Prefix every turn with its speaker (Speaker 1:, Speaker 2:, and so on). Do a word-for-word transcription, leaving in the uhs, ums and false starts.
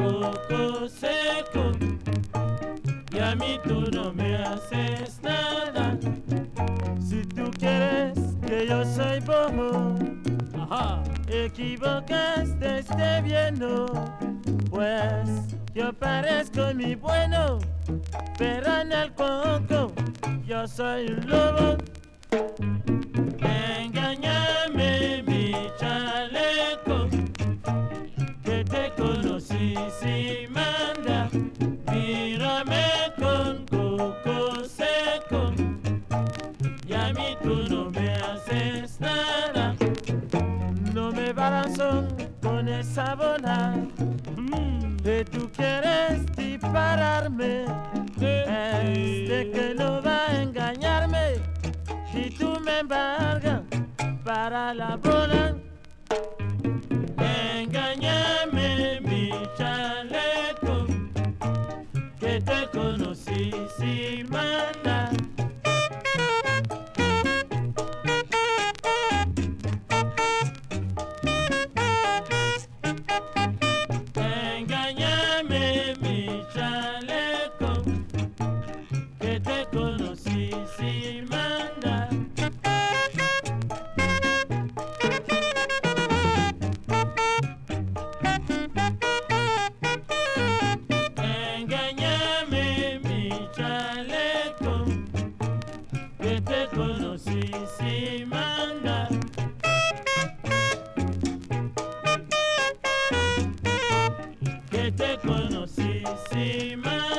Speaker 1: coco seco y a mí tú no me haces nada. Si tú quieres que yo soy bobo,
Speaker 2: Ajá.
Speaker 1: equivocaste, esté bien, no. Pues yo parezco mi bueno, pero en el coco yo soy un lobo. Engáñame mi chaleco, que te conocí sin manda. Mírame con coco seco y a mí tú no me haces nada. No me balanzo con esa bola mm, que tú quieres dispararme. Es de que no va a engañarme si tú me embargas para la bola. Engáñame mi chaleco, que te conocí sin mandar. Engáñame mi chaleco, que te conocí sin mandar. Engáñame mi chaleco, que te conocí sin mandar. Que te conocí sin mandar.